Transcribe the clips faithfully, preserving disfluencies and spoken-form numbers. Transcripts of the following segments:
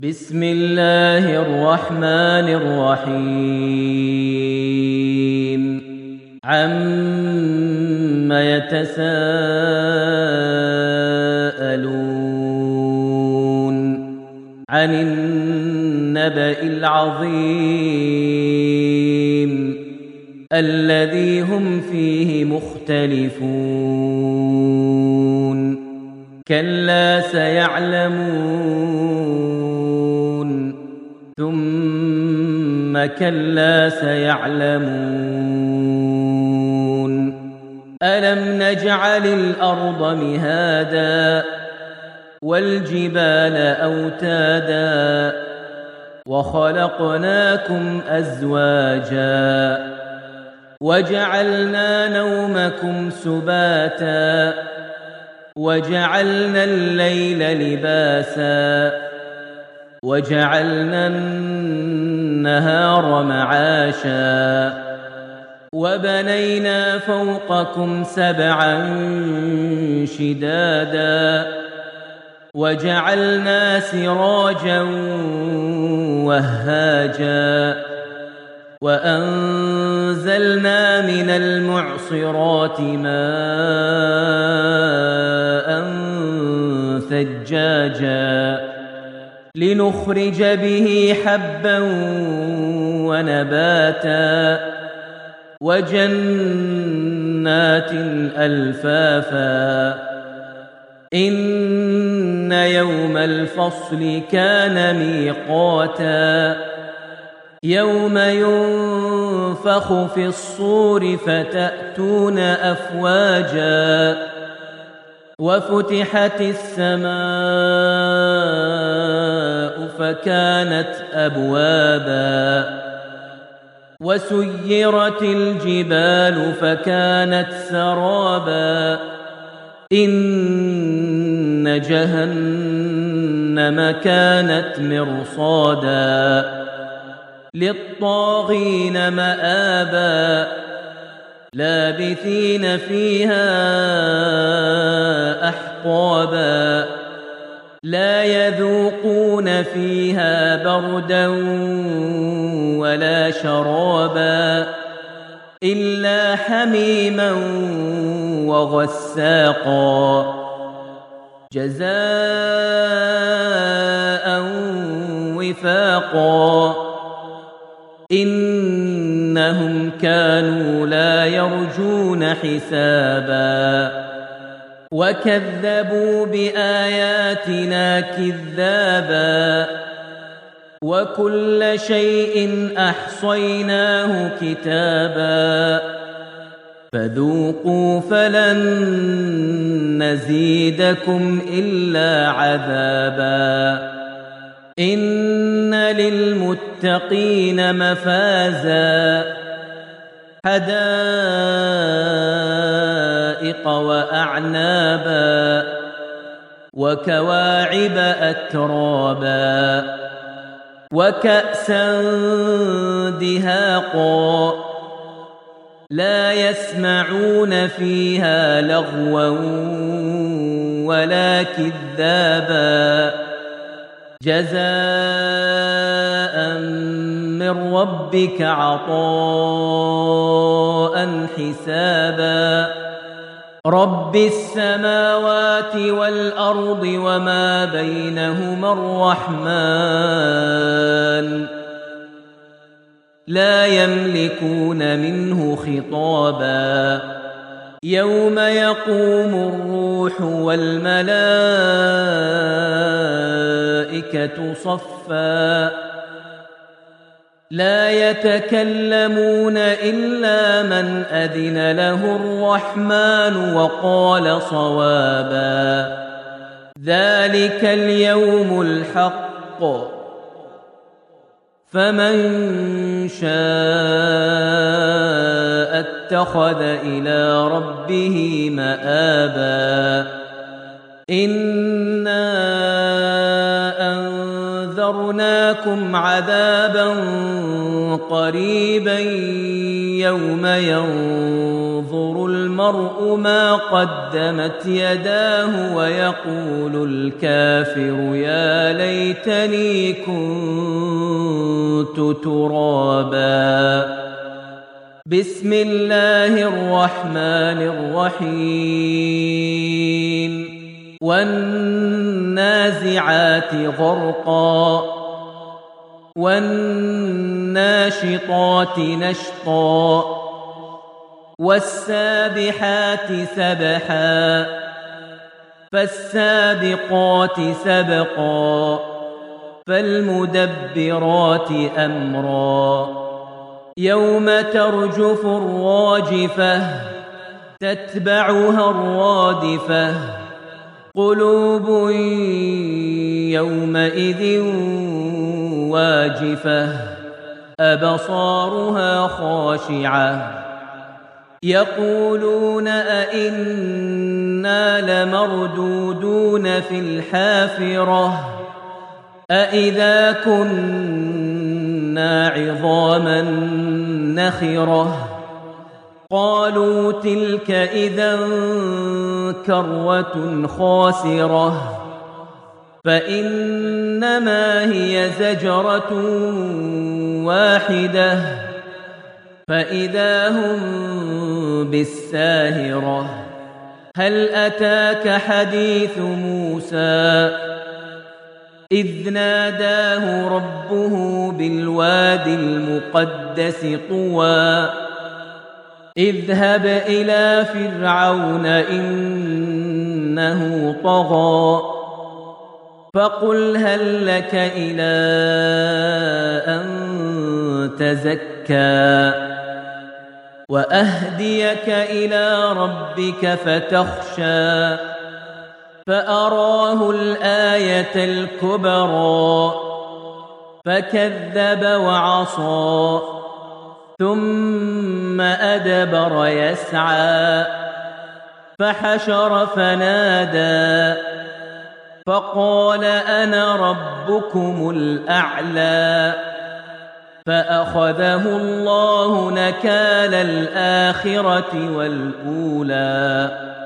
بسم الله الرحمن الرحيم عَمَّ يتساءلون عن النبأ العظيم الذي هم فيه مختلفون كلا سيعلمون ثم كلا سيعلمون ألم نجعل الأرض مهادا والجبال أوتادا وخلقناكم أزواجا وجعلنا نومكم سباتا وجعلنا الليل لباسا وجعلنا النهار معاشا وبنينا فوقكم سبعا شدادا وجعلنا سراجا وهاجا وأنزلنا من المعصرات ماء ثجاجا لنخرج به حبا ونباتا وجنات ألفافا إن يوم الفصل كان ميقاتا يوم ينفخ في الصور فتأتون أفواجا وفتحت السماء فكانت أبوابا وسيرت الجبال فكانت سرابا إن جهنم كانت مرصادا للطاغين مآبا لابثين فيها أحقابا لا يذوقون فيها بردا ولا شرابا إلا حميما وغساقا جزاء وفاقا إنهم كانوا لا يرجون حسابا وكذبوا بآياتنا كذابا وكل شيء أحصيناه كتابا فذوقوا فلن نزيدكم إلا عذابا إن للمتقين مفازا حدائق وأعنابا وكواعب أترابا وكأسا دهاقا لا يسمعون فيها لغوا ولا كذابا جزاء من ربك عطاء حسابا رب السماوات والأرض وما بينهما الرحمن لا يملكون منه خطابا يوم يقوم الروح والملائكة صفا لا يتكلمون إلا من أذن له الرحمن وقال صوابا ذلك اليوم الحق فمن شاء اتخذ إلى ربه مآبا إنا وأنذرناكم عذابا قريبا يوم ينظر المرء ما قدمت يداه ويقول الكافر يا ليتني كنت ترابا. بسم الله الرحمن الرحيم. والنازعات غرقا والناشطات نشطا والسابحات سبحا فالسابقات سبقا فالمدبرات أمرا يوم ترجف الراجفة تتبعها الرادفة قلوب يومئذ واجفة أبصارها خاشعة يقولون أئنا لمردودون في الحافرة أئذا كنا عظاما نخرة قالوا تلك إذا كروة خاسرة فإنما هي زجرة واحدة فإذا هم بالساهرة. هل أتاك حديث موسى إذ ناداه ربه بالواد المقدس طوى اذهب إلى فرعون إنه طغى فقل هل لك إلى أن تزكى وأهديك إلى ربك فتخشى فأراه الآية الكبرى فكذب وعصى ثم أدبر يسعى فحشر فنادى فقال أنا ربكم الأعلى فأخذه الله نكال الآخرة والأولى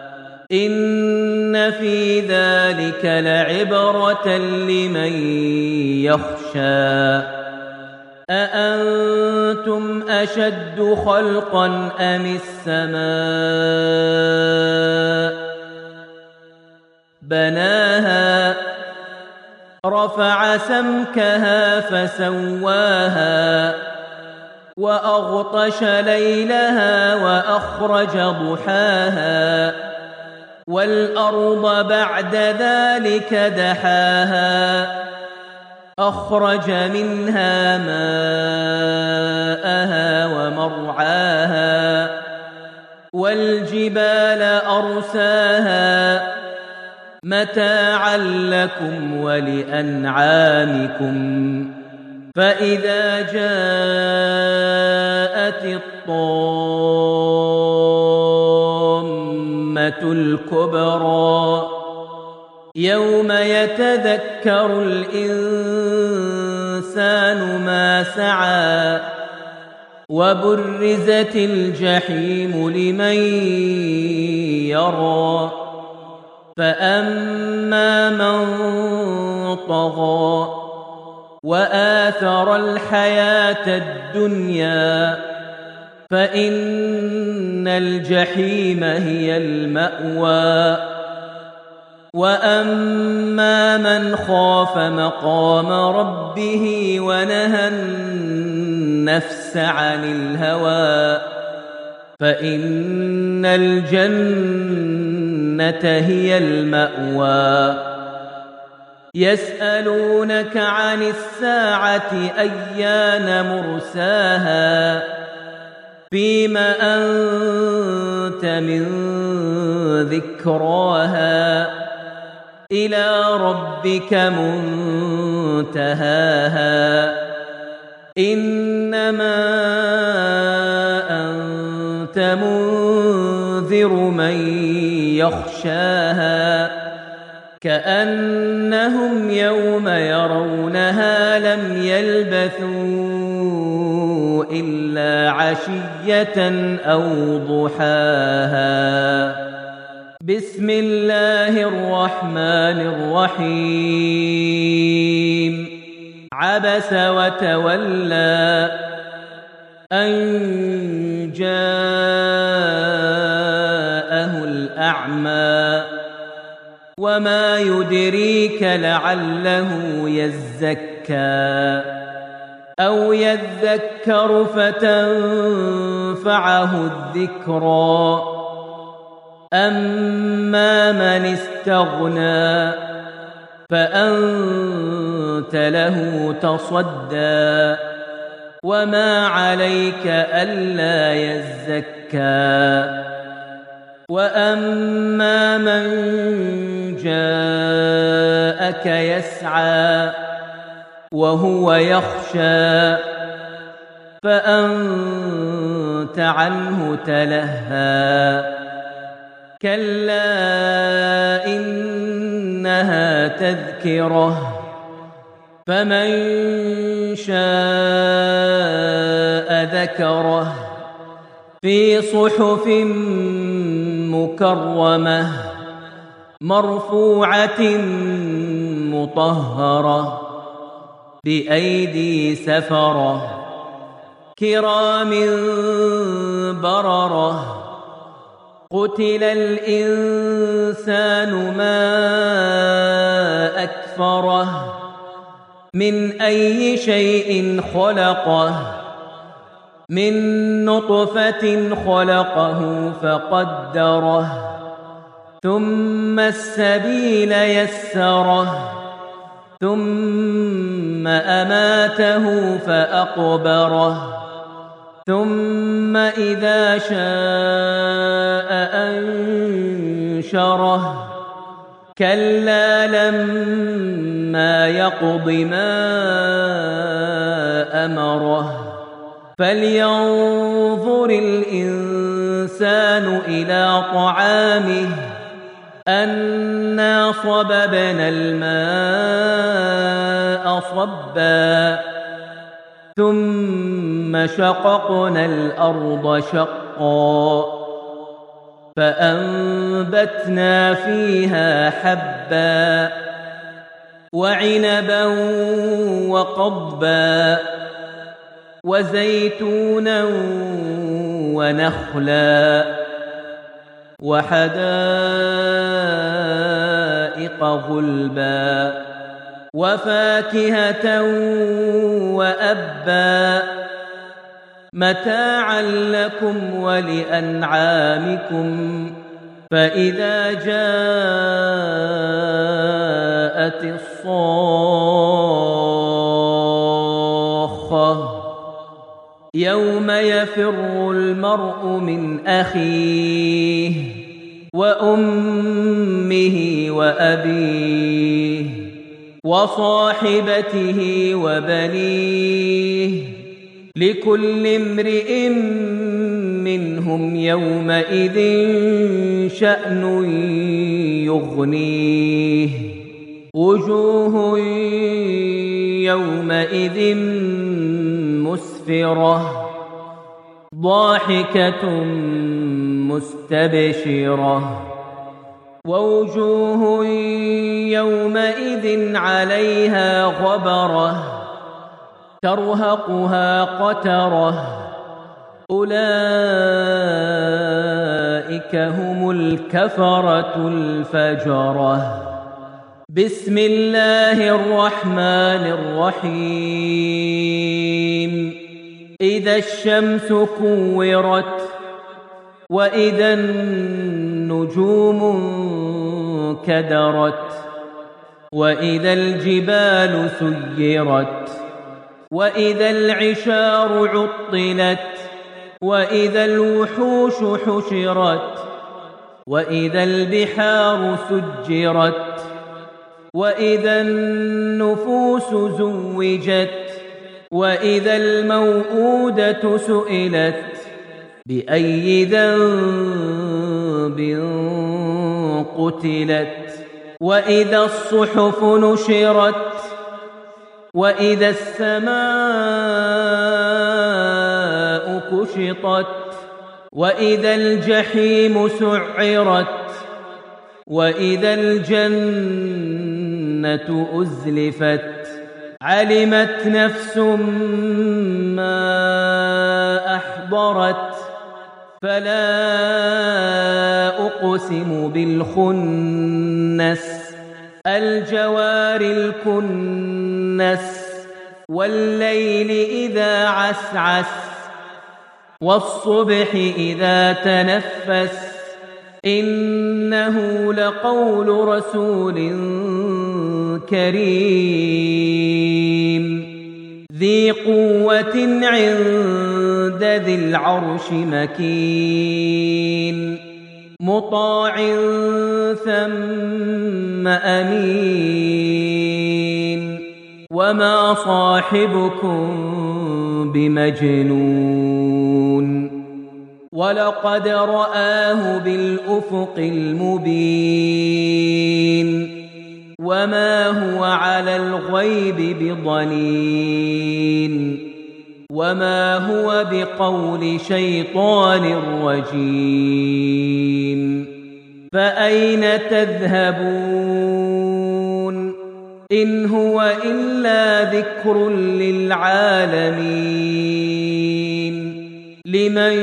إن في ذلك لعبرة لمن يخشى أأنتم أشد خلقا أم السماء بناها رفع سمكها فسواها وأغطش ليلها وأخرج ضحاها والأرض بعد ذلك دحاها أخرج منها ماءها ومرعاها والجبال أرساها متاعا لكم ولأنعامكم فإذا جاءت الطامة الكبرى يوم يتذكر الإنسان ما سعى وبرزت الجحيم لمن يرى فأما من طغى وآثر الحياة الدنيا فإن الجحيم هي المأوى وأما من خاف مقام ربه ونهى النفس عن الهوى فإن الجنة هي المأوى يسألونك عن الساعة أيان مرساها فيم أنت من ذكراها إلى ربك منتهاها إنما أنت منذر من يخشاها كأنهم يوم يرونها ما لم يلبثوا إلا عشية أو ضحاها. بسم الله الرحمن الرحيم. عبس وتولى أن جاءه الأعمى وما يدريك لعله يزكى أو يذكر فتنفعه الذكرى. أما من استغنى فأنت له تصدى وما عليك ألا يزكى. وأما من جاءك يسعى وهو يخشى فأنت عنه تلهى. كلا إنها تذكرة فمن شاء ذكره في صحف مكرمة مرفوعة مطهرة بأيدي سفرة كرام بررة. قتل الإنسان ما أكفره من أي شيء خلقه من نطفة خلقه فقدره ثم السبيل يسره ثم أماته فأقبره ثم إذا شاء أنشره. كلا لما يقض ما أمره. فلينظر الإنسان إلى طعامه أنا صببنا الماء صبا ثم شققنا الأرض شقا فأنبتنا فيها حبا وعنبا وقضبا وزيتونا ونخلا وحدائق غلبا وفاكهة وأبا متاعا لكم ولأنعامكم. فإذا جاءت الصاخة يوم يفر المرء من أخيه وأمه وأبيه وصاحبته وبنيه لكل امرئ منهم يومئذ شأن يغنيه. وجوه يومئذ مسفرة ضاحكة مستبشرة ووجوه يومئذ عليها غبرة ترهقها قترة أولئك هم الكفرة الفجرة. بسم الله الرحمن الرحيم. إذا الشمس كورت وإذا النجوم كدرت وإذا الجبال سيرت وإذا العشار عطلت وإذا الوحوش حشرت وإذا البحار سجرت وإذا النفوس زوجت وإذا الموءودة سئلت بأي ذنب قتلت وإذا الصحف نشرت وإذا السماء كشطت وإذا الجحيم سعرت وإذا الجنة أزلفت علمت نفس ما أحضرت فلا أقسم بالخنس الجوار الكنس والليل إذا عسعس والصبح إذا تنفس إنه لقول رسول كريم ذي قوة عند ذي العرش مكين مطاع ثم أمين وما صاحبكم بمجنون ولقد رآه بالأفق المبين وما هو على الغيب بضنين وما هو بقول شيطان رجيم فأين تذهبون إن هو إلا ذكر للعالمين لمن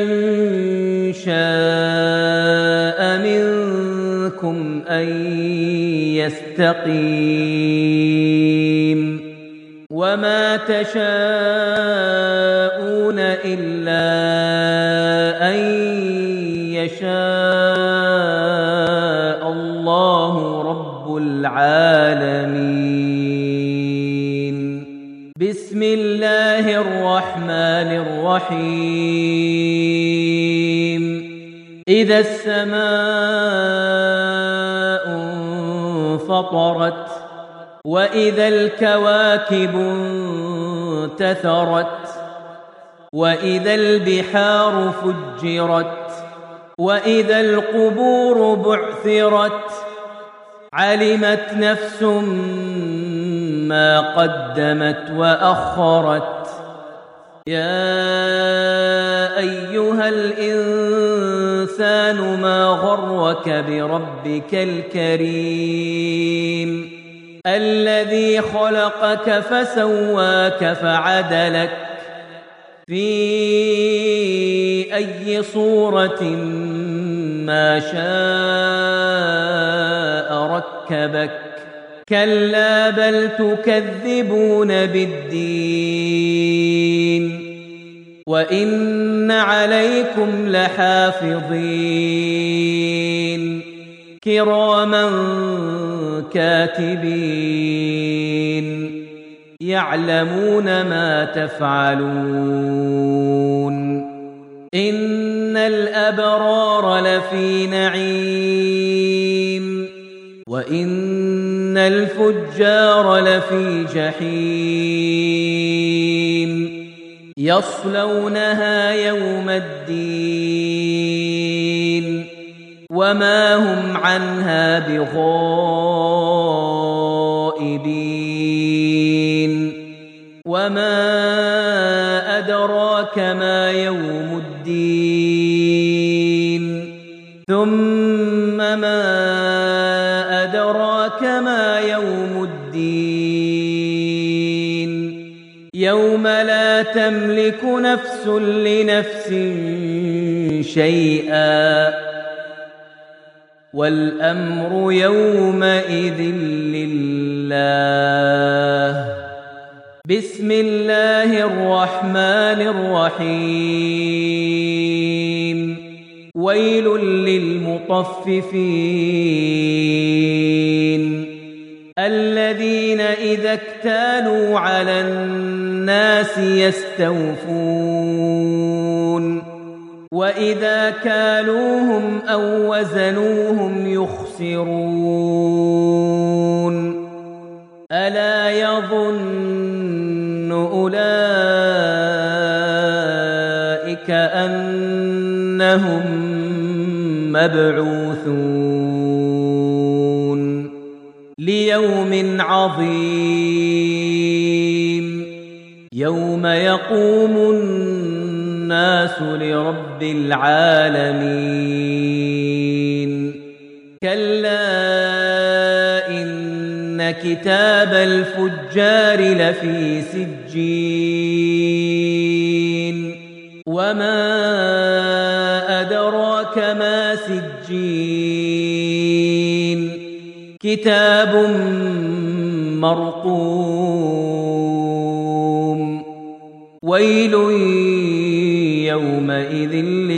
شاء منكم أن يستقيم وما تشاءون إلا أن يشاء الله رب العالمين بسم الله الرحمن الرحيم إذا السماء انفطرت وإذا الكواكب انتثرت وإذا البحار فجرت وإذا القبور بعثرت علمت نفس ما قدمت وأخرت يا أيها الإنسان ما غرك بربك الكريم الذي خلقك فسواك فعدلك في أي صورة ما شاء ركبك كلا بل تكذبون بالدين وإن عليكم لحافظين كراما كاتبين يعلمون ما تفعلون إن الأبرار لفي نعيم وإن الفجار لفي جحيم يصلونها يوم الدين وما هم عنها بغائبين وما أدراك ما يوم الدين ثم ما أدراك ما يوم الدين يوم لا تملك نفس لنفس شيئا والأمر يومئذ لله بسم الله الرحمن الرحيم ويل للمطففين الذين إذا اكتالوا على الناس يستوفون وإذا كالوهم أو وزنوهم يخسرون ألا يظن أولئك أنهم مبعوثون ليوم عظيم يوم يقوم الناس لرب العالمين كلا إن كتاب الفجار لفي سجين وما أدراك ما سجين كتاب مرقوم ويل يومئذ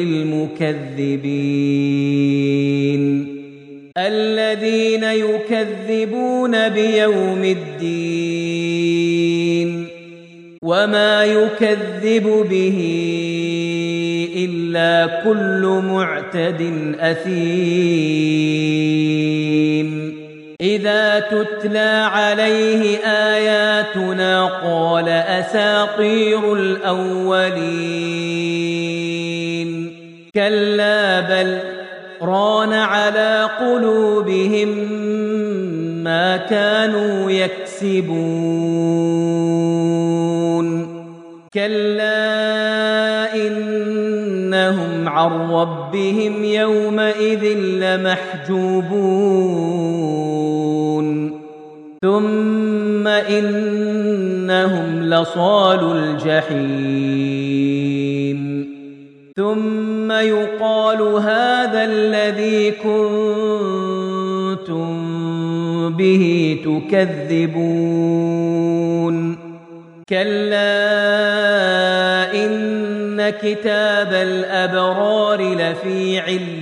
للمكذبين الذين يكذبون بيوم الدين وما يكذب به إلا كل معتد أثيم إذا تتلى عليه آياتنا قال أساطير الأولين كلا بل ران على قلوبهم ما كانوا يكسبون كلا إنهم عن ربهم يومئذ لمحجوبون ثم إنهم لصالو الجحيم ثم يقال هذا الذي كنتم به تكذبون كلا إن كتاب الأبرار لفي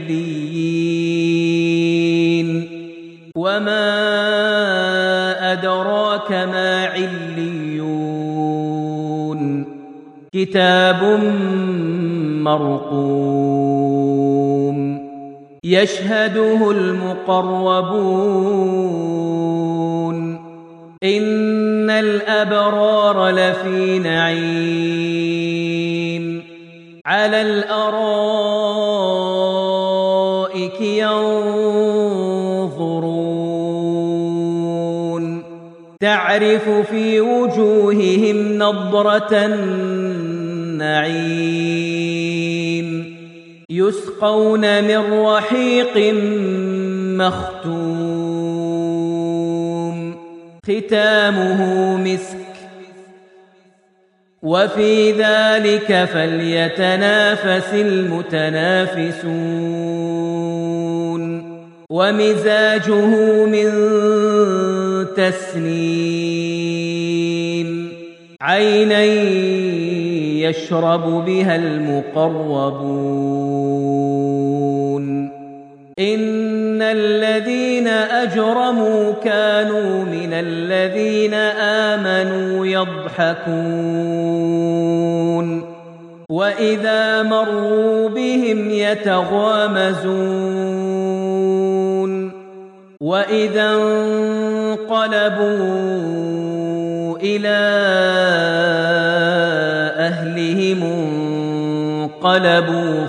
عليين وما أدراك ما عليون كتاب مرقوم يشهده المقربون إن الأبرار لفي نعيم على الأرائك ينظرون تعرف في وجوههم نضرة النعيم يسقون من رحيق مختوم ختامه مسك وفي ذلك فليتنافس المتنافسون ومزاجه من تسنيم عينا يشرب بها المقربون إن الذين أجرموا كانوا من الذين آمنوا يضحكون وإذا مروا بهم يتغامزون وإذا انقلبوا إلى أهلهم انقلبوا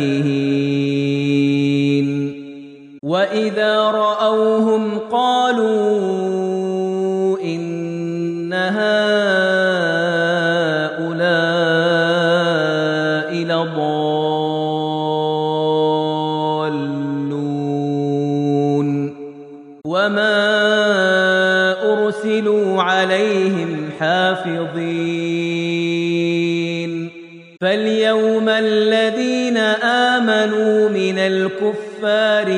فكهين وإذا رأوهم قالوا إن هؤلاء لضالون وما أرسلوا عليهم حافظين فاليوم الذين آمنوا من الكفار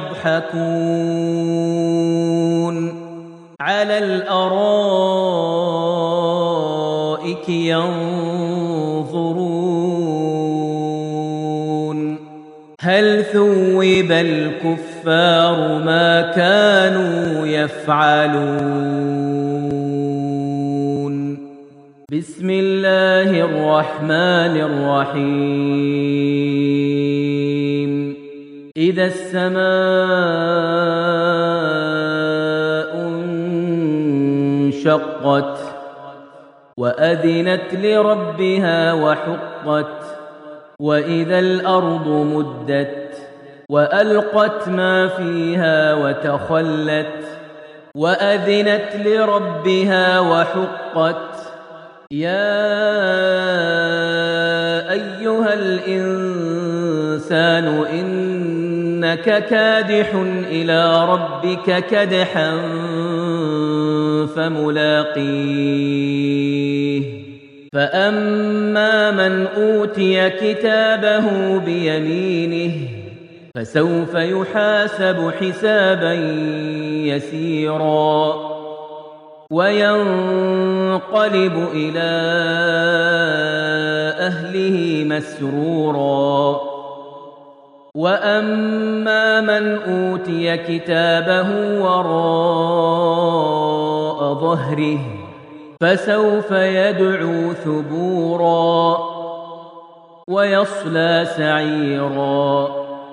يضحكون على الأرائك ينظرون هل ثوب الكفار ما كانوا يفعلون بسم الله الرحمن الرحيم إذا السماء انشقت وأذنت لربها وحقت وإذا الأرض مدت وألقت ما فيها وتخلت وأذنت لربها وحقت يا أيها الإنسان إنك كادح إلى ربك كدحا فملاقيه فأما من أوتي كتابه بيمينه فسوف يحاسب حسابا يسيرا وينقلب إلى أهله مسرورا وأما من أوتي كتابه وراء ظهره فسوف يدعو ثبورا ويصلى سعيرا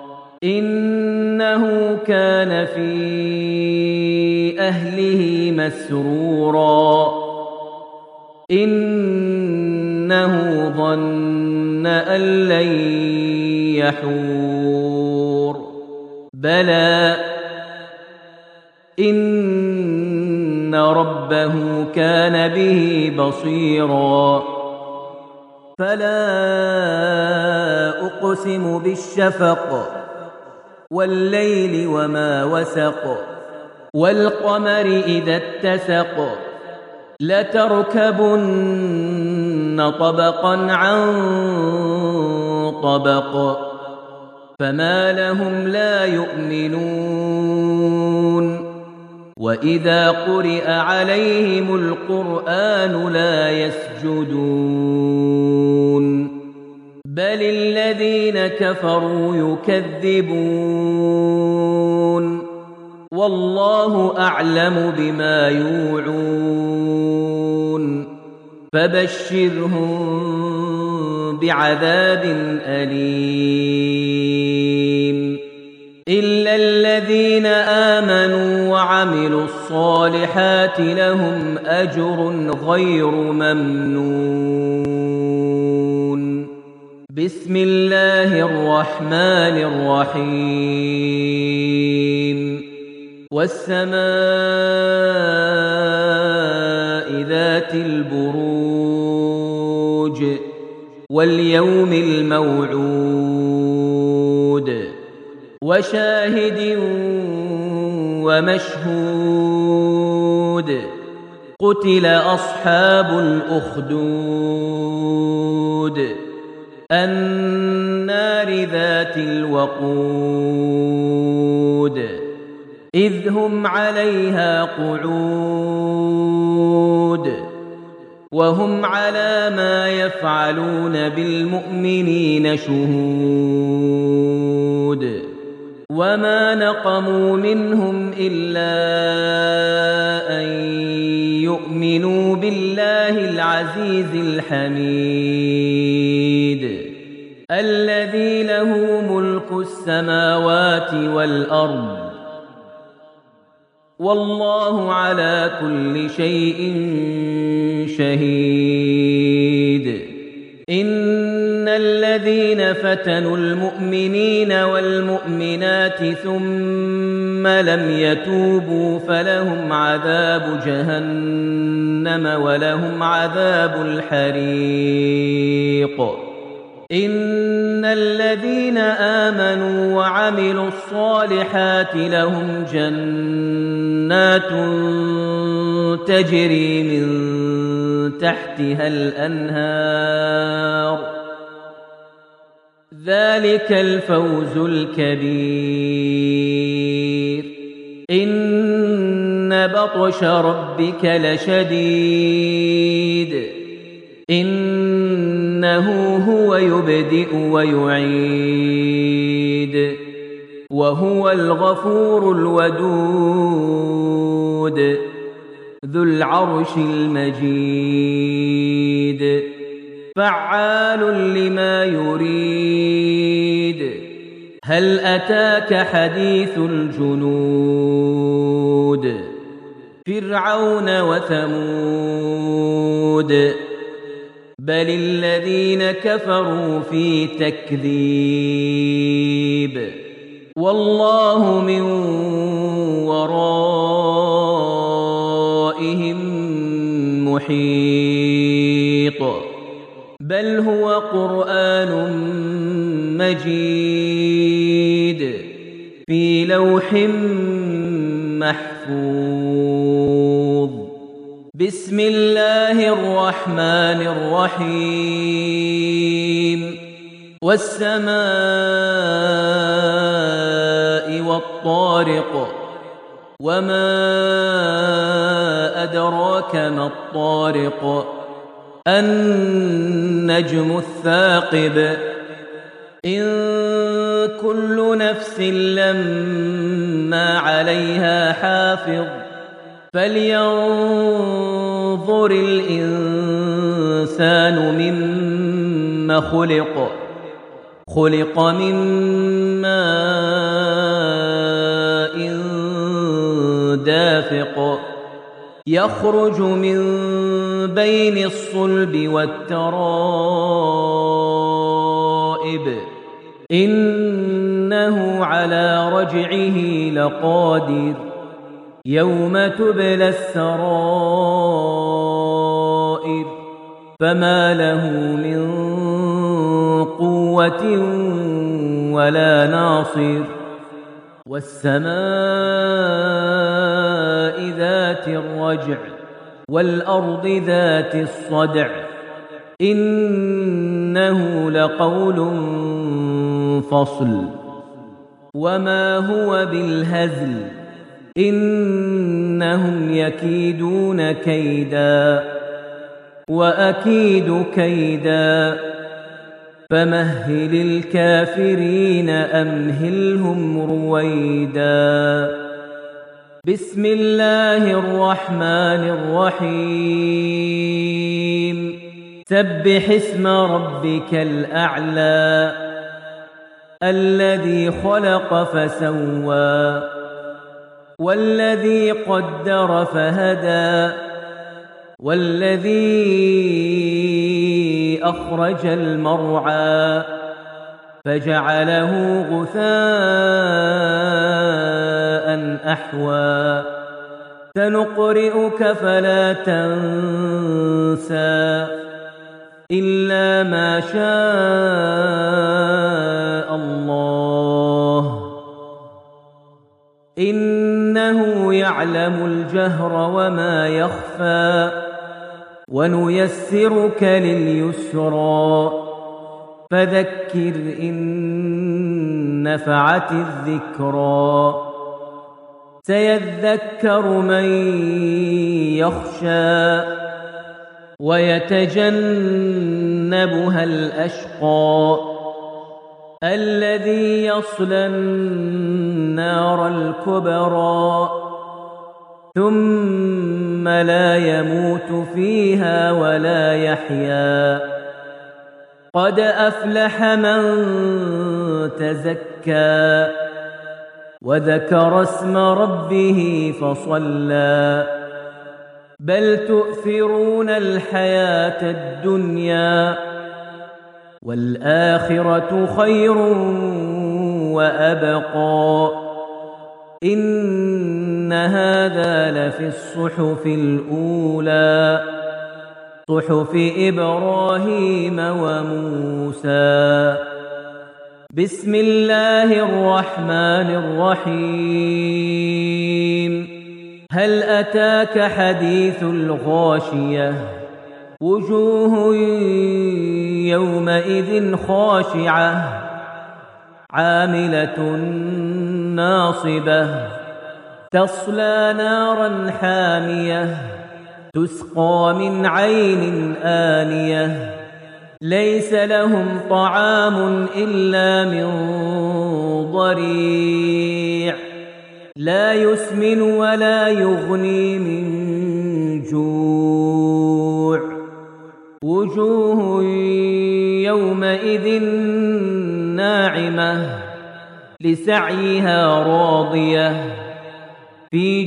إنه كان في أهله مسرورا إنه ظن أن لن يحور بلى إن ربه كان به بصيرا فلا أقسم بالشفق والليل وما وسق والقمر إذا اتسق لتركبن طبقا عن طبق فما لهم لا يؤمنون وإذا قرئ عليهم القرآن لا يسجدون بل الذين كفروا يكذبون والله أعلم بما يوعون فبشرهم بعذاب أليم إلا الذين آمنوا وعملوا الصالحات لهم أجر غير ممنون بسم الله الرحمن الرحيم والسماء ذات البروج واليوم الموعود وشاهد ومشهود قتل أصحاب الأخدود النار ذات الوقود إذ هم عليها قعود وهم على ما يفعلون بالمؤمنين شهود وما نقموا منهم إلا أن يؤمنوا بالله العزيز الحميد الذي له ملك السماوات والأرض والله على كل شيء شهيد إن الذين فتنوا المؤمنين والمؤمنات ثم لم يتوبوا فلهم عذاب جهنم ولهم عذاب الحريق إن الذين آمنوا وعملوا الصالحات لهم جنات تجري من تحتها الأنهار ذلك الفوز الكبير إن بطش ربك لشديد إنه هو يبدئ ويعيد وهو الغفور الودود ذو العرش المجيد فعال لما يريد هل أتاك حديث الجنود فرعون وثمود بل الذين كفروا في تكذيب والله من ورائهم محيط بل هو قرآن مجيد في لوح محفوظ. بسم الله الرحمن الرحيم. والسماء والطارق وما أدراك ما الطارق النجم الثاقب إن كل نفس لما عليها حافظ فلينظر الإنسان مما خلق خلق من ماء دافق يخرج من بين الصلب والترائب إنه على رجعه لقادر يوم تبلى السرائر فما له من قوة ولا ناصر. والسماء ذات الرجع والأرض ذات الصدع إنه لقول فصل وما هو بالهزل إنهم يكيدون كيدا وأكيد كيدا فمهل الكافرين أمهلهم رويدا. بسم الله الرحمن الرحيم. سبح اسم ربك الأعلى الذي خلق فسوى والذي قدر فهدى والذي أخرج المرعى فجعله غثاء أحوى سنقرئك فلا تنسى إلا ما شاء الله إنه يعلم الجهر وما يخفى ونيسرك لليسرى فذكر إن نفعت الذكرى سيذكر من يخشى ويتجنبها الأشقى الذي يصلى النار الكبرى ثم لا يموت فيها ولا يحيا قد أفلح من تزكى وذكر اسم ربه فصلى بل تؤثرون الحياة الدنيا والآخرة خير وأبقى إن هذا لفي الصحف الأولى صحف إبراهيم وموسى. بسم الله الرحمن الرحيم. هل أتاك حديث الغاشية وجوه يومئذ خاشعة عاملة ناصبة تصلى نارا حامية تسقى من عين آنية ليس لهم طعام إلا من ضريع لا يسمن ولا يغني من جوع وجوه يومئذ ناعمة لسعيها راضية في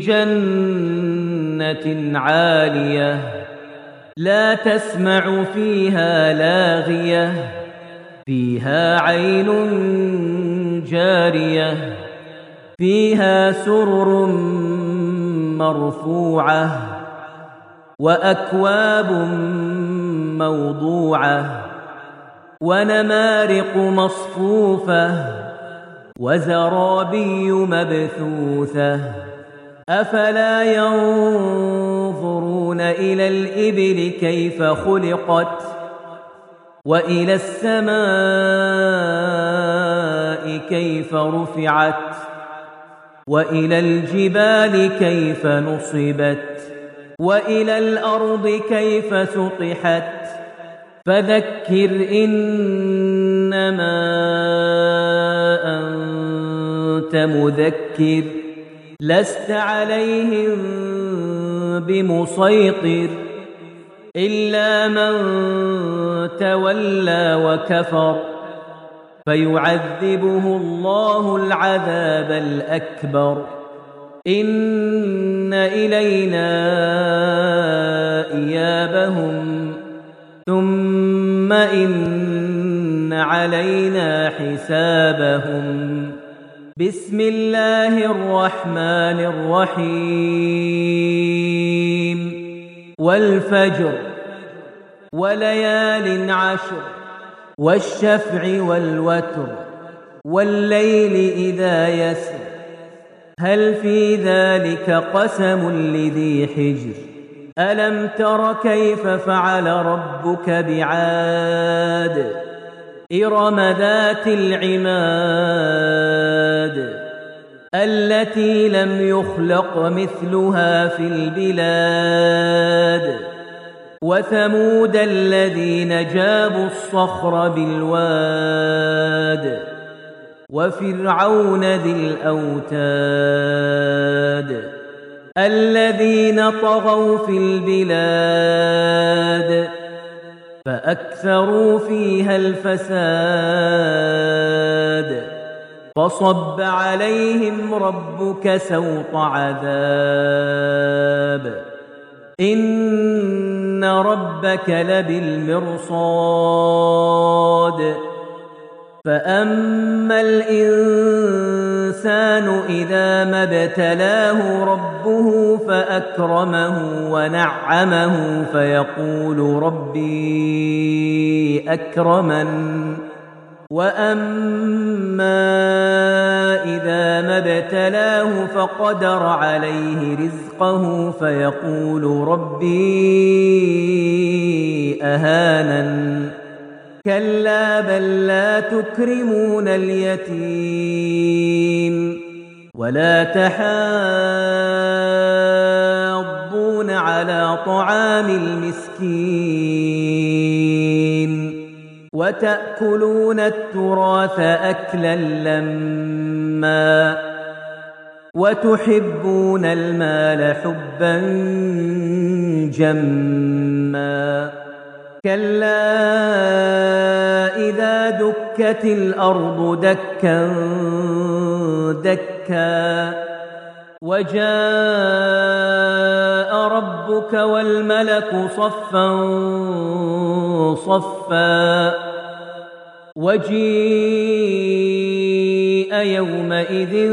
جنة عالية لا تسمع فيها لاغية فيها عين جارية فيها سرر مرفوعة وأكواب موضوعة ونمارق مصفوفة وزرابي مبثوثة أفلا ينظرون إلى الإبل كيف خلقت وإلى السماء كيف رفعت وإلى الجبال كيف نصبت وإلى الأرض كيف سطحت فذكر إنما أنت مذكر لست عليهم بمسيطر إلا من تولى وكفر فيعذبه الله العذاب الأكبر إن إلينا إيابهم ثم إن علينا حسابهم بسم الله الرحمن الرحيم والفجر وليال عشر والشفع والوتر والليل إذا يسر هل في ذلك قسم لذي حجر ألم تر كيف فعل ربك بعاد إرم ذات العماد التي لم يخلق مثلها في البلاد وثمود الذين جابوا الصخر بالواد وفرعون ذي الأوتاد الذين طغوا في البلاد فأكثروا فيها الفساد فصب عليهم ربك سوط عذاب إن ربك لبالمرصاد فأما الإنسان إذا ما ابتلاه ربه فأكرمه ونعمه فيقول ربي أكرمن وأما إذا ما ابتلاه فقدر عليه رزقه فيقول ربي أهانن كلا بل لا تكرمون اليتيم ولا تحاضون على طعام المسكين وتأكلون التراث أكلا لما وتحبون المال حبا جما كلا إذا دكت الأرض دكا دكا وجاء ربك والملك صفا صفا وجيء يومئذ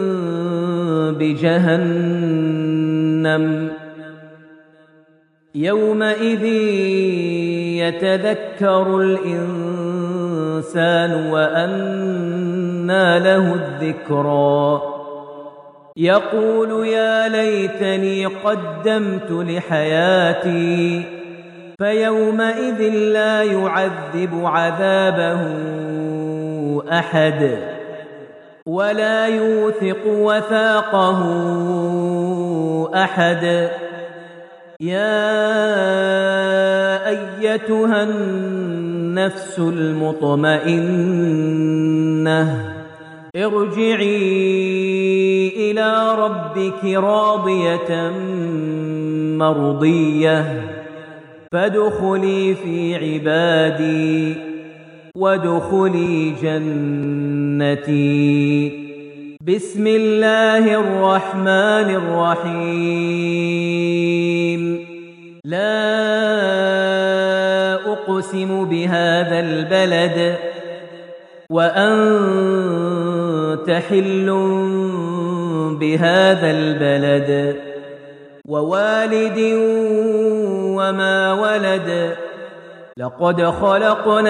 بجهنم يومئذ يتذكر الإنسان وأنى له الذكرى يقول يا ليتني قدمت لحياتي فيومئذ لا يعذب عذابه أحد ولا يوثق وثاقه أحد يا أيتها النفس المطمئنة ارجعي إلى ربك راضية مرضية فادخلي في عبادي وادخلي جنتي بسم الله الرحمن الرحيم لا أقسم بهذا البلد وأنت حل بهذا البلد ووالد وما ولد لقد خلقنا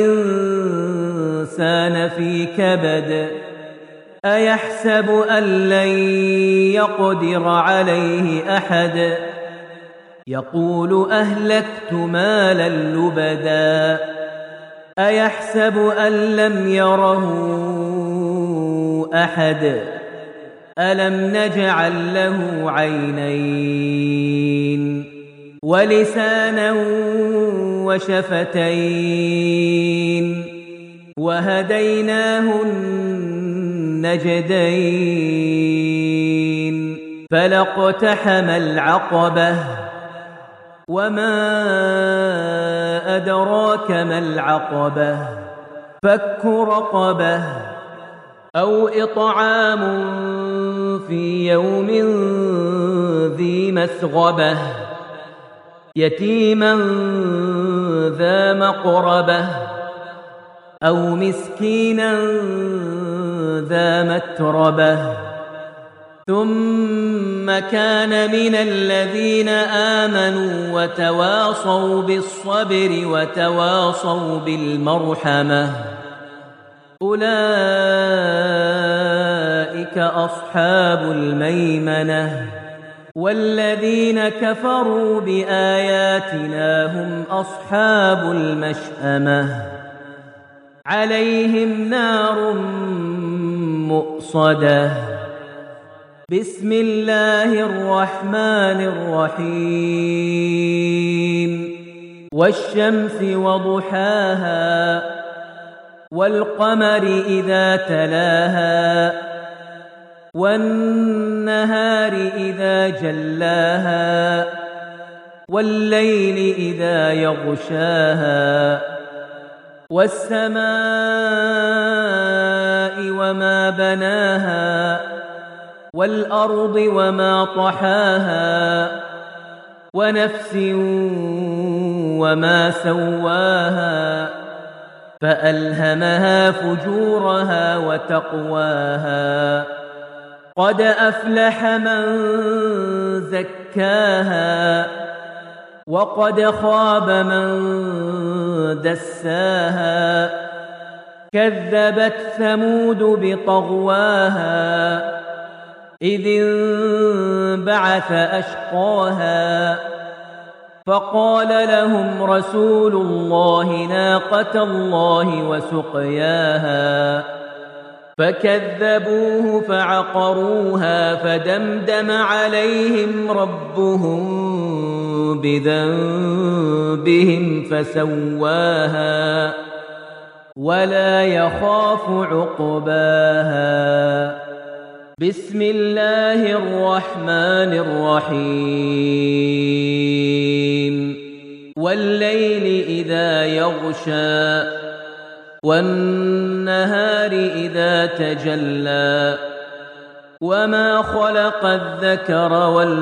الإنسان في كبد أيحسب أن لن يقدر عليه أحد يقول أهلكت مالا لبدا أيحسب أن لم يره أحد ألم نجعل له عينين ولسانا وشفتين وهديناه النجدين فلاقتحم العقبة وما أدراك ما العقبة فك رقبة أو إطعام في يوم ذي مسغبة يتيما ذا مقربة أو مسكينا ذا متربة ثم كان من الذين آمنوا وتواصوا بالصبر وتواصوا بالمرحمة أولئك أصحاب الميمنة والذين كفروا بآياتنا هم أصحاب المشأمة عليهم نار مؤصدة بسم الله الرحمن الرحيم والشمس وضحاها والقمر إذا تلاها والنهار إذا جلاها والليل إذا يغشاها والسماء وما بناها والأرض وما طحاها ونفس وما سواها فألهمها فجورها وتقواها قد أفلح من زكاها وقد خاب من دساها كذبت ثمود بطغواها إذ انبعث أشقاها فقال لهم رسول الله ناقة الله وسقياها فكذبوه فعقروها فدمدم عليهم ربهم بذنبهم فسواها ولا يخاف عقباها بسم الله الرحمن الرحيم والليل إذا يغشى والنهار إذا تجلى وما خلق الذكر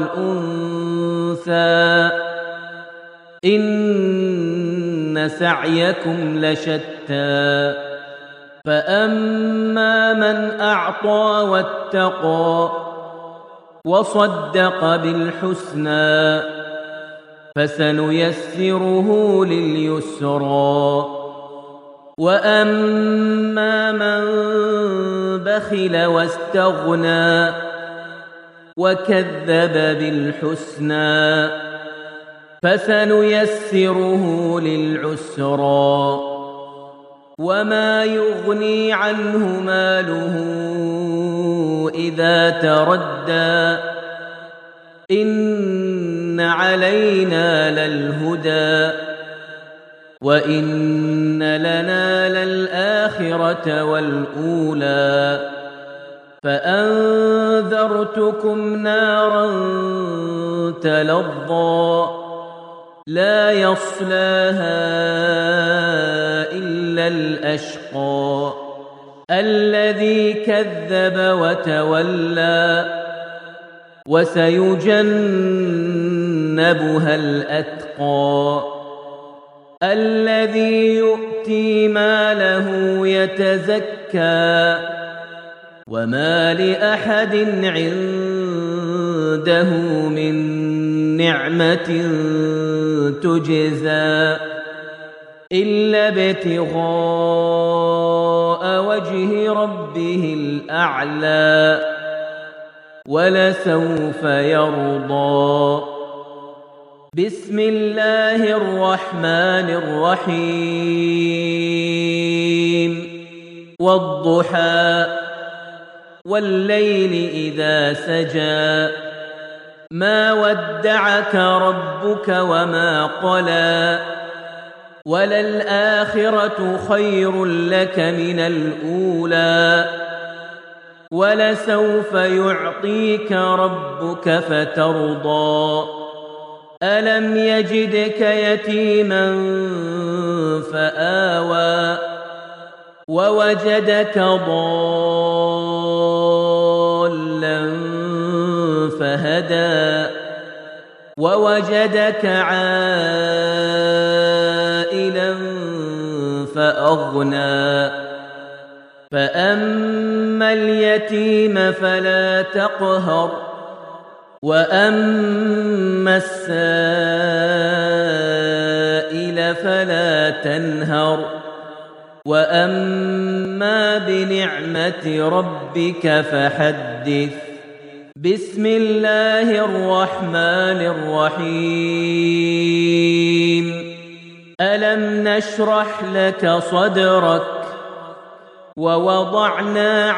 والأنثى إن سعيكم لشتى فأما من أعطى واتقى وصدق بالحسنى فسنيسره لليسرى وأما من بخل واستغنى وكذب بالحسنى فسنيسره للعسرى وما يغني عنه ماله إذا تردى إن علينا للهدى وإن لنا للآخرة والأولى فأنذرتكم نارا تلظى لا يصلاها إلا الأشقى الذي كذب وتولى وسيجنبها الأتقى الذي يؤتي ماله يتزكى وما لأحد عنده من نعمة تجزى إلا ابتغاء وجه ربه الأعلى ولسوف يرضى. بسم الله الرحمن الرحيم والضحى والليل إذا سجى ما ودعك ربك وما قلى وللآخرة خير لك من الأولى ولسوف يعطيك ربك فترضى. ألم يجدك يتيما فآوى ووجدك ضالا فهدى ووجدك عائلا فأغنى. فأما اليتيم فلا تقهر وأما السائل فلا تنهر وأما بنعمة ربك فحدث. بسم الله الرحمن الرحيم ألم نشرح لك صدرك ووضعنا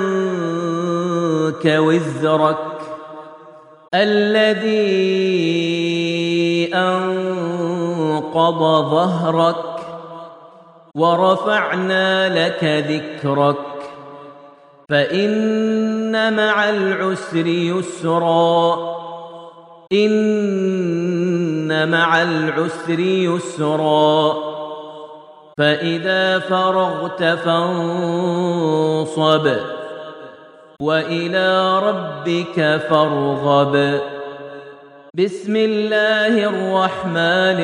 عنك وزرك الذي أنقض ظهرك ورفعنا لك ذكرك فإن مع العسر يسرا إن مع العسر يسرا فإذا فرغت فانصب وإلى ربك فارغب. بسم الله الرحمن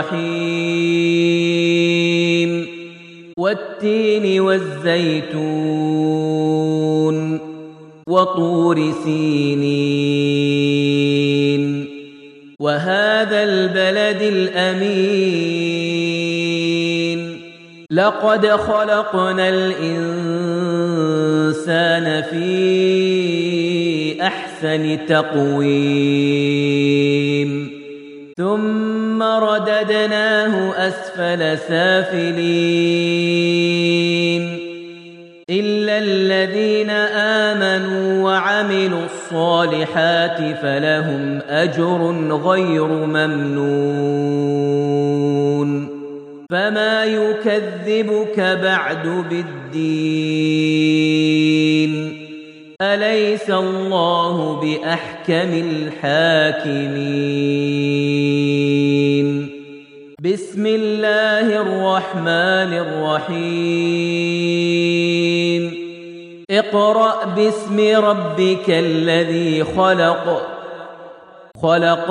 الرحيم والتين والزيتون وطور سينين وهذا البلد الأمين لقد خلقنا الإنسان في أحسن تقويم ثم رددناه أسفل سافلين إلا الذين آمنوا وعملوا الصالحات فلهم أجر غير ممنون. فما يكذبك بعد بالدين أليس الله بأحكم الحاكمين. بسم الله الرحمن الرحيم اقرأ باسم ربك الذي خلق خلق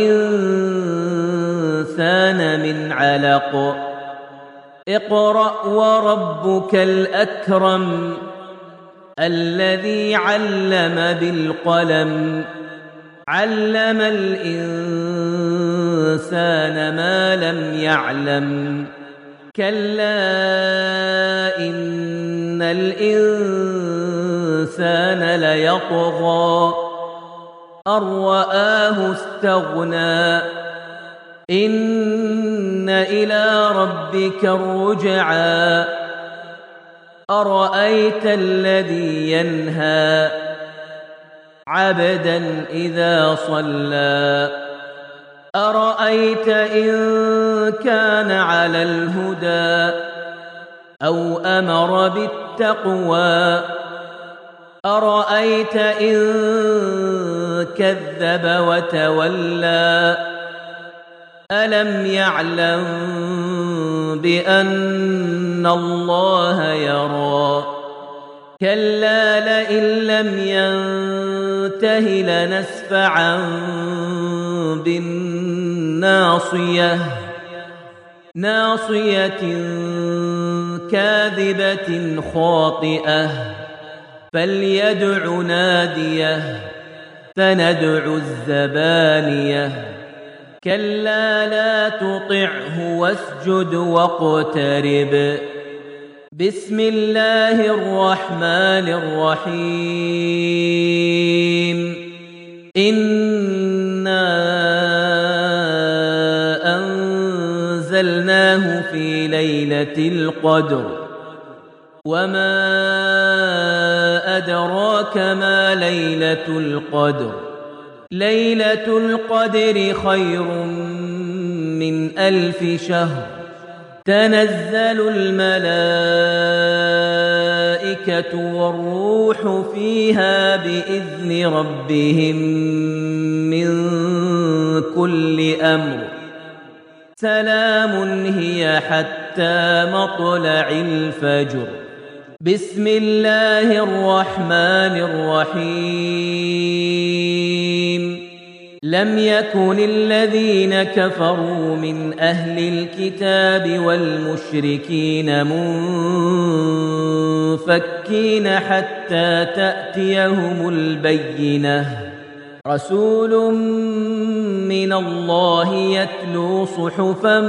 الإنسان من علق اقرأ وربك الأكرم الذي علم بالقلم علم الإنسان ما لم يعلم كلا إن الإنسان ليطغى أن رآه استغنى إن إلى ربك الرجعى أرأيت الذي ينهى عبدا إذا صلى أرأيت إن كان على الهدى أو أمر بالتقوى أرأيت إن كذب وتولى ألم يعلم بأن الله يرى كلا لئن لم ينته لنسفعا بالناصية ناصية كاذبة خاطئة فليدع ناديه سندع الزبانية كلا لا تطعه واسجد واقترب. بسم الله الرحمن الرحيم. إنا أنزلناه في ليلة القدر وما أدراك ما ليلة القدر. ليلة القدر خير من ألف شهر. تنزل الملائكة والروح فيها بإذن ربهم من كل أمر. سلام هي حتى مطلع الفجر. بسم الله الرحمن الرحيم. لم يكن الذين كفروا من أهل الكتاب والمشركين منفكين حتى تأتيهم البينة. رسول من الله يتلو صحفا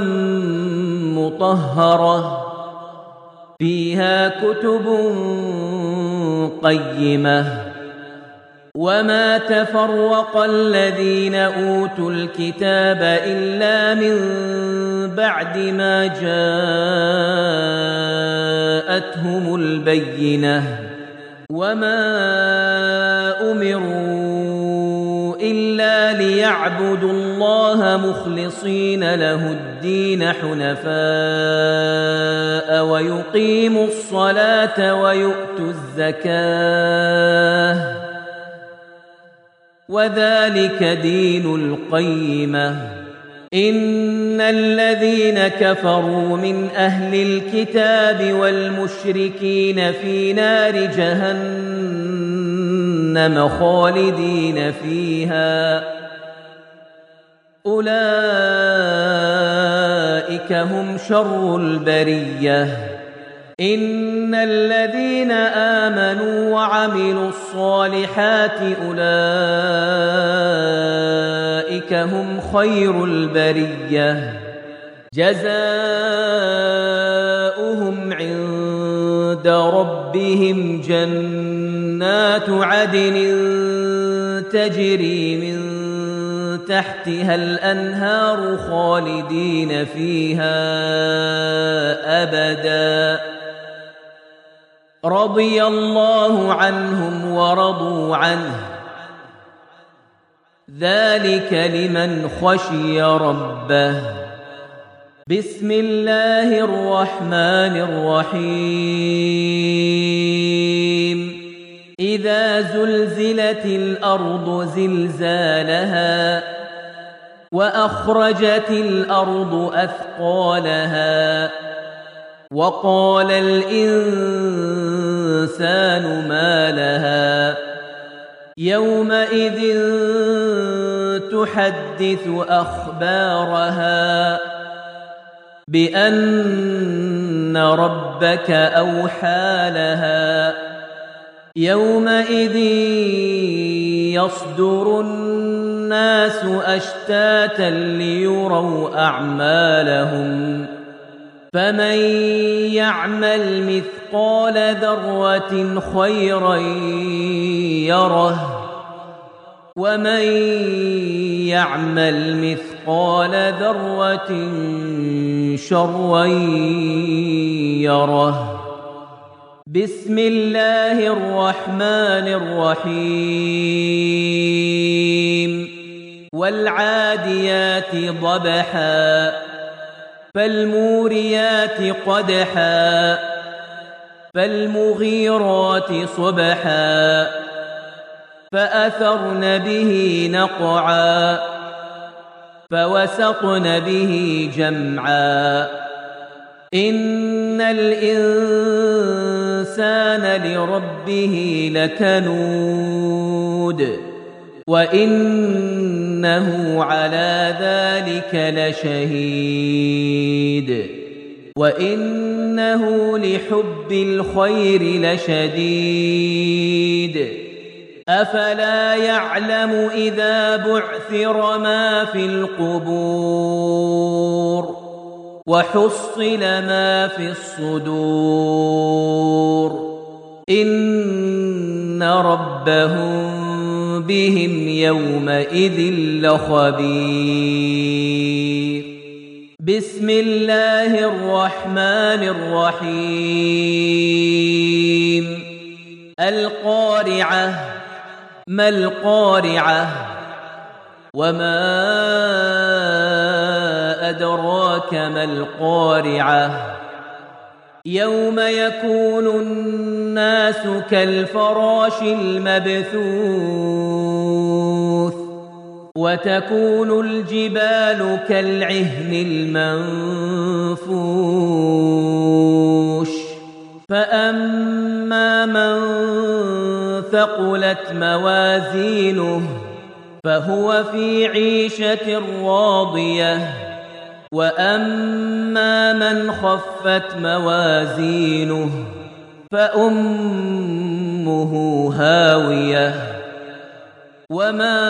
مطهرة فيها كتب قيمة. وما تفرق الذين أوتوا الكتاب إلا من بعد ما جاءتهم البينة. وما أمروا إلا ليعبدوا الله مخلصين له الدين حنفاء ويقيموا الصلاة ويؤتوا الزكاة وذلك دين القيمة. إن الذين كفروا من أهل الكتاب والمشركين في نار جهنم خالدين فيها أولئك هم شر البرية. إن الذين آمنوا وعملوا الصالحات أولئك هم خير البرية. جزاؤهم عند ربهم جنات عدن تجري من تحتها الأنهار خالدين فيها أبداً. رضي الله عنهم ورضوا عنه ذلك لمن خشي ربه. بسم الله الرحمن الرحيم. إذا زلزلت الأرض زلزالها وأخرجت الأرض أثقالها وقال الإنسان ما لها يومئذ تحدث أخبارها بأن ربك أوحى لها. يومئذ يصدر الناس أشتاتا ليروا أعمالهم. فمن يعمل مثقال ذرة خيرا يره ومن يعمل مثقال ذرة شرا يره. بسم الله الرحمن الرحيم. والعاديات ضبحا فالموريات قدحا فالمغيرات صبحا فأثرن به نقعا فوسطن به جمعا. إن الإنسان لربه لكنود وإنه على ذلك لشهيد وإنه لحب الخير لشديد. أفلا يعلم إذا بعثر ما في القبور وحصل ما في الصدور إن ربهم بهم يومئذ لخبير. بسم الله الرحمن الرحيم. القارعة. ما القارعة؟ وما أدراك ما القارعة؟ يوم يكون الناس كالفراش المبثوث وتكون الجبال كالعهن المنفوش فأما من ثقلت موازينه فهو في عيشة راضية وأما من خفت موازينه فأمه هاوية وما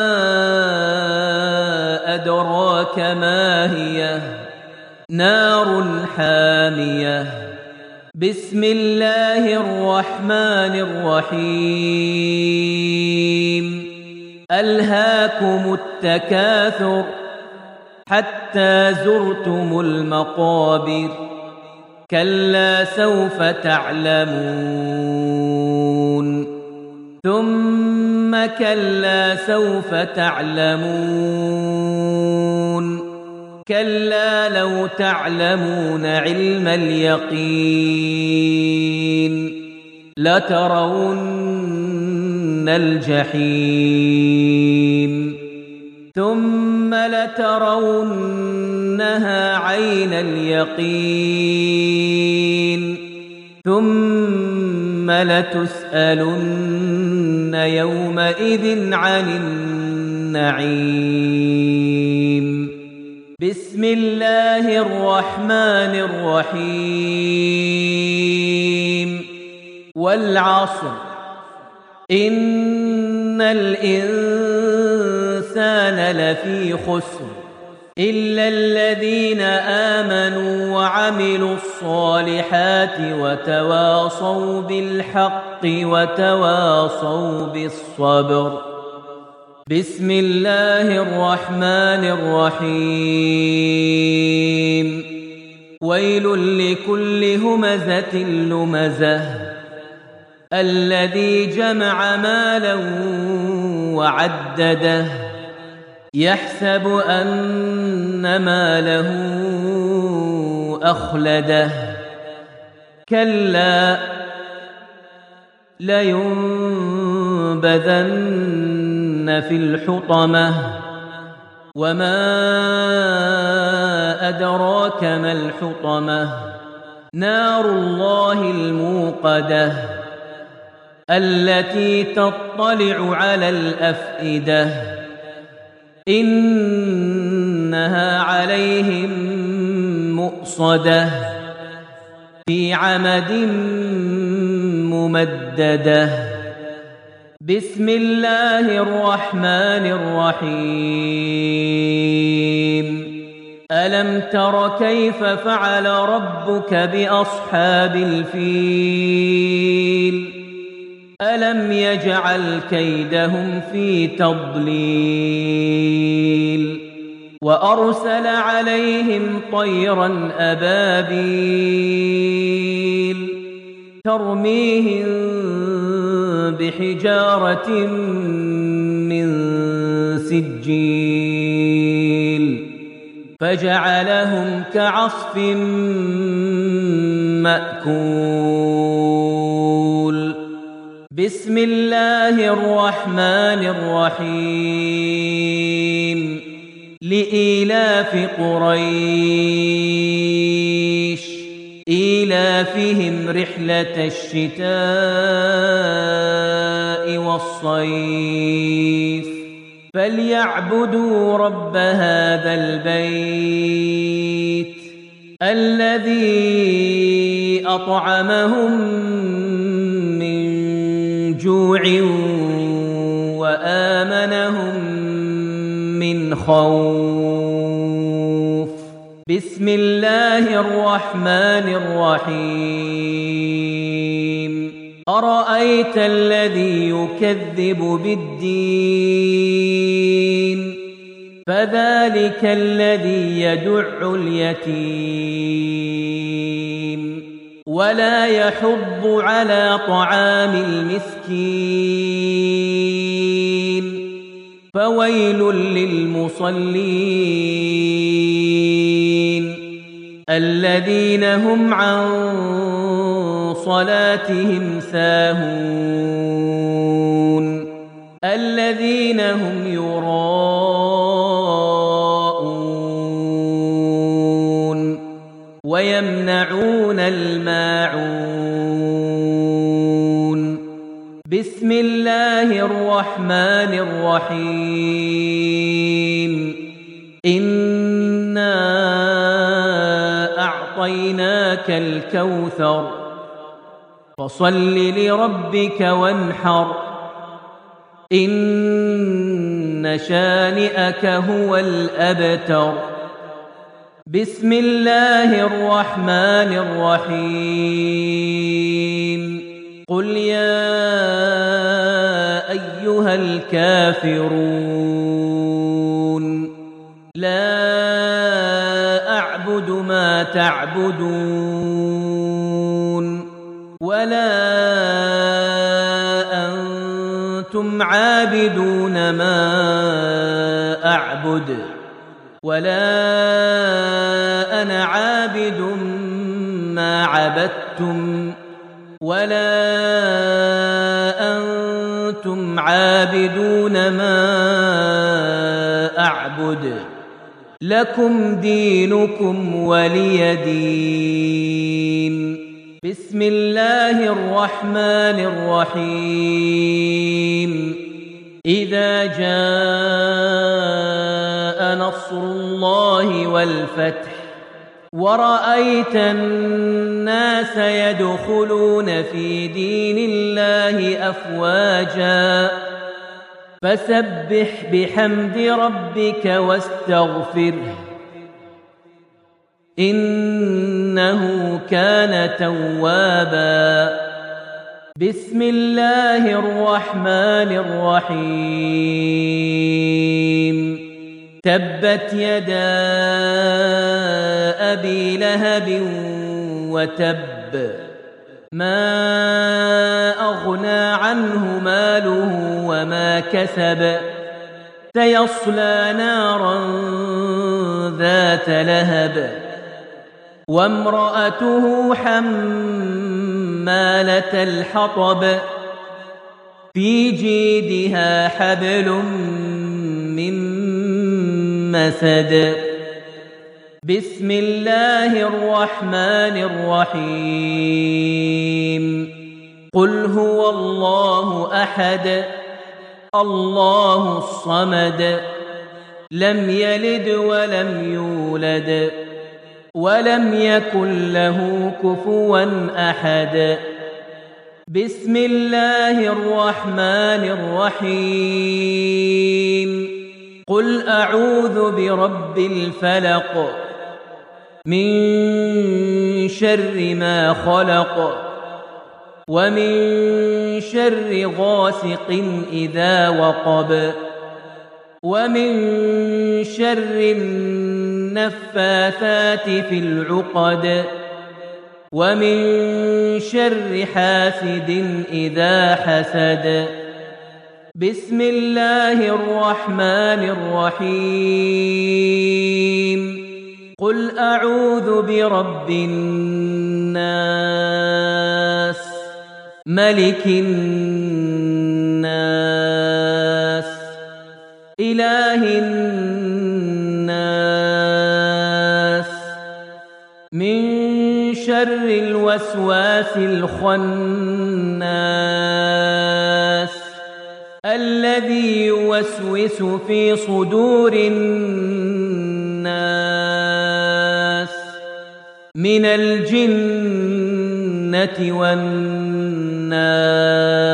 أدراك ما هي نار حامية. بسم الله الرحمن الرحيم. ألهاكم التكاثر حتى زرتم المقابر كلا سوف تعلمون ثم كلا سوف تعلمون كلا لو تعلمون علم اليقين لترون الجحيم ثم لترونها عين اليقين ثم لتسألن يومئذ عن النعيم. بسم الله الرحمن الرحيم. والعصر إن الإنسان لفي خسر إلا الذين آمنوا وعملوا الصالحات وتواصوا بالحق وتواصوا بالصبر. بسم الله الرحمن الرحيم. ويل لكل همزة لمزة الذي جمع مالا وعدده يحسب أن ماله أخلده كلا لينبذن في الحطمة وما أدراك ما الحطمة نار الله الموقدة التي تطلع على الأفئدة إنها عليهم مؤصدة في عمد ممددة. بسم الله الرحمن الرحيم. ألم تر كيف فعل ربك بأصحاب الفيل ألم يجعل كيدهم في تضليل وأرسل عليهم طيرا أبابيل ترميهم بحجارة من سجيل فجعلهم كعصف مأكول. بسم الله الرحمن الرحيم. لإيلاف قريش إيلافهم رحلة الشتاء والصيف فليعبدوا رب هذا البيت الذي أطعمهم من جوع الخوف. بسم الله الرحمن الرحيم. أرأيت الذي يكذب بالدين فذلك الذي يدع اليتيم ولا يحض على طعام المسكين فويل للمصلين الذين هم عن صلاتهم ساهون الذين هم يراءون ويمنعون الماعون. بسم الله الرحمن الرحيم. إنا أعطيناك الكوثر فصل لربك وانحر إن شانئك هو الأبتر. بسم الله الرحمن الرحيم. قل يا أيها الكافرون لا أعبد ما تعبدون ولا أنتم عابدون ما أعبد ولا أنا عابد ما عبدتم ولا أنتم عابدون ما أعبد لكم دينكم ولي دين. بسم الله الرحمن الرحيم. إذا جاء نصر الله والفتح ورأيت الناس يدخلون في دين الله أفواجا فسبح بحمد ربك واستغفره إنه كان توابا. بسم الله الرحمن الرحيم. تبت يدا أبي لهب وتب ما أغنى عنه ماله وما كسب سيصلى نارا ذات لهب وامرأته حمالة الحطب في جيدها حبل من مسد. بسم الله الرحمن الرحيم. قل هو الله أحد الله الصمد لم يلد ولم يولد ولم يكن له كفوا أحد. بسم الله الرحمن الرحيم. قل أعوذ برب الفلق من شر ما خلق ومن شر غاسق إذا وقب ومن شر النفاثات في العقد ومن شر حاسد إذا حسد. بسم الله الرحمن الرحيم. قل أعوذ برب الناس ملك الناس إله الناس من شر الوسواس الخناس الذي يوسوس في صدور الناس من الجنة والناس.